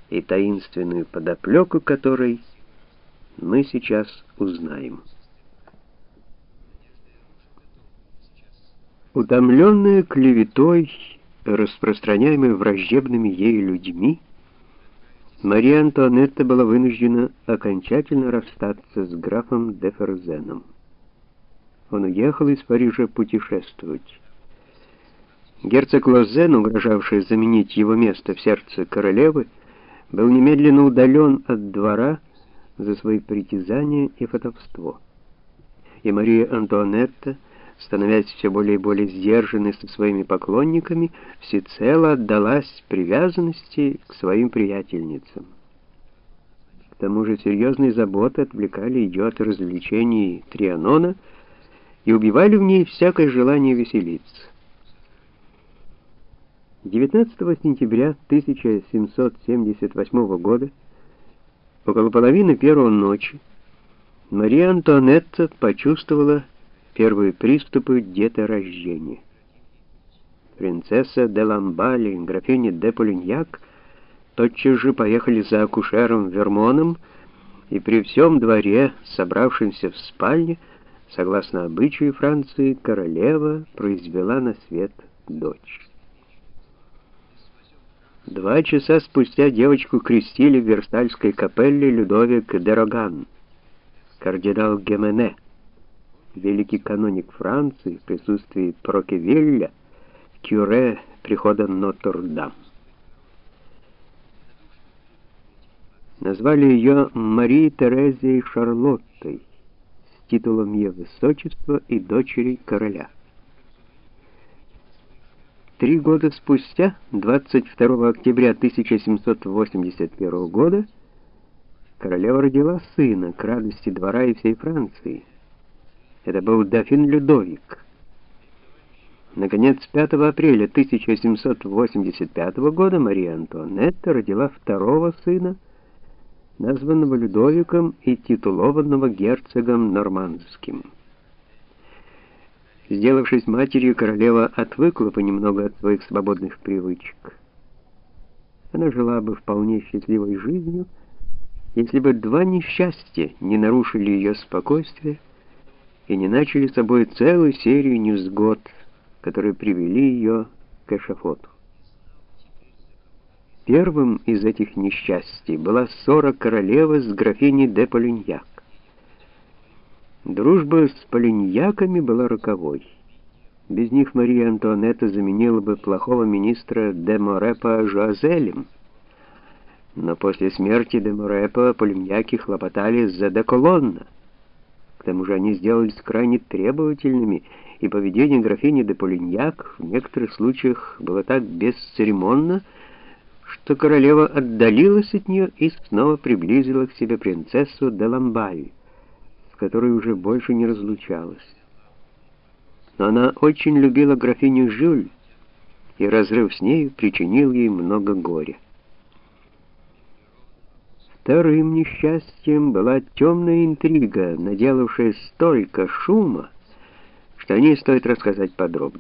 и таинственную подоплеку которой мы сейчас узнаем. Утомленная клеветой, распространяемой враждебными ей людьми, Мария Антуанетта была вынуждена окончательно расстаться с графом де Ферзеном. Он уехал из Парижа путешествовать. Герцог Лозен, угрожавший заменить его место в сердце королевы, был немедленно удален от двора за свои притязания и фатовство. И Мария Антуанетта, становясь все более и более сдержанной со своими поклонниками, всецело отдалась привязанности к своим приятельницам. К тому же серьезные заботы отвлекали ее от развлечений Трианона и убивали в ней всякое желание веселиться. 19 сентября 1778 года, около половины первой ночи, Мария Антуанетта почувствовала первые приступы деторождения. Принцесса де Ламбаль и графиня де Полиньяк тотчас же поехали за акушером Вермоном, и при всем дворе, собравшемся в спальне, согласно обычаю Франции, королева произвела на свет дочь. 2 часа спустя девочку крестили в Версальской капелле Людовик де Роган, кардинал Гемене, великий каноник Франции в присутствии Прокевилля, кюре прихода Нотр-Дам. Назвали ее Марией Терезией Шарлоттой с титулом ее высочества и дочери короля. 3 года спустя, 22 октября 1781 года, королева родила сына к радости двора и всей Франции. Это был дофин Людовик. Наконец, 5 апреля 1785 года Мария Антуанетта родила второго сына, названного Людовиком и титулованного герцогом Нормандским. Сделавшись матерью, королева отвыкла понемногу от своих свободных привычек. Она жила бы вполне счастливой жизнью, если бы 2 несчастья не нарушили ее спокойствие и не начали собой целую серию невзгод, которые привели ее к эшафоту. Первым из этих несчастий была ссора королевы с графиней де Полиньяк. Дружба с Полиньяками была роковой. Без них Мария Антуанетта заменила бы плохого министра де Морепа Жуазелем. Но после смерти де Морепа Полиньяки хлопотали за де Колонна. К тому же они сделались крайне требовательными, и поведение графини де Полиньяк в некоторых случаях было так бесцеремонно, что королева отдалилась от нее и снова приблизила к себе принцессу де Ламбаль, с которой уже больше не разлучалась. Но она очень любила графиню Жюль, и разрыв с нею причинил ей много горя. Вторым несчастьем была темная интрига, наделавшая столько шума, что о ней стоит рассказать подробно.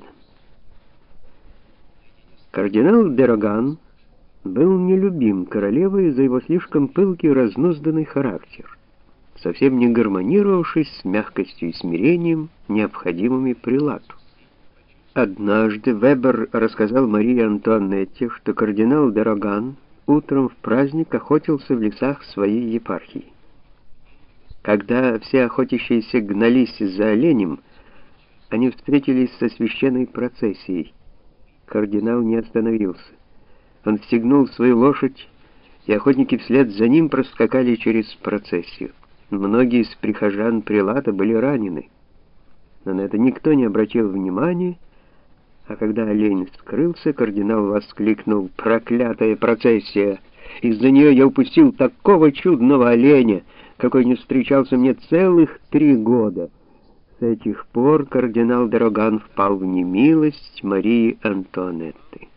Кардинал де Роган был нелюбим королевой за его слишком пылкий разнузданный характер, совсем не гармонировавший с мягкостью и смирением, необходимыми прилату. Однажды Вебер рассказал Марии Антуанетте, что кардинал де Роган утром в праздник охотился в лесах своей епархии. Когда все охотящиеся гнались за оленем, они встретились со священной процессией. Кардинал не остановился. Он стегнул свою лошадь, и охотники вслед за ним проскакали через процессию. Многие из прихожан прилата были ранены, но на это никто не обратил внимания, а когда олень скрылся, кардинал воскликнул: «Проклятая процессия! Из-за нее я упустил такого чудного оленя, какой не встречался мне целых 3 года!» С этих пор кардинал де Роган впал в немилость Марии Антуанетты.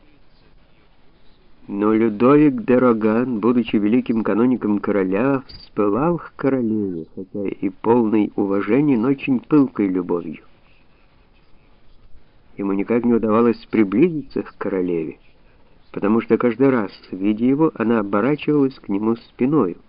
Но Людовик де Роган, будучи великим каноником короля, вспылал к королеве, хотя и полной уважения, но очень пылкой любовью. Ему никак не удавалось приблизиться к королеве, потому что каждый раз, видя его, она оборачивалась к нему спиною.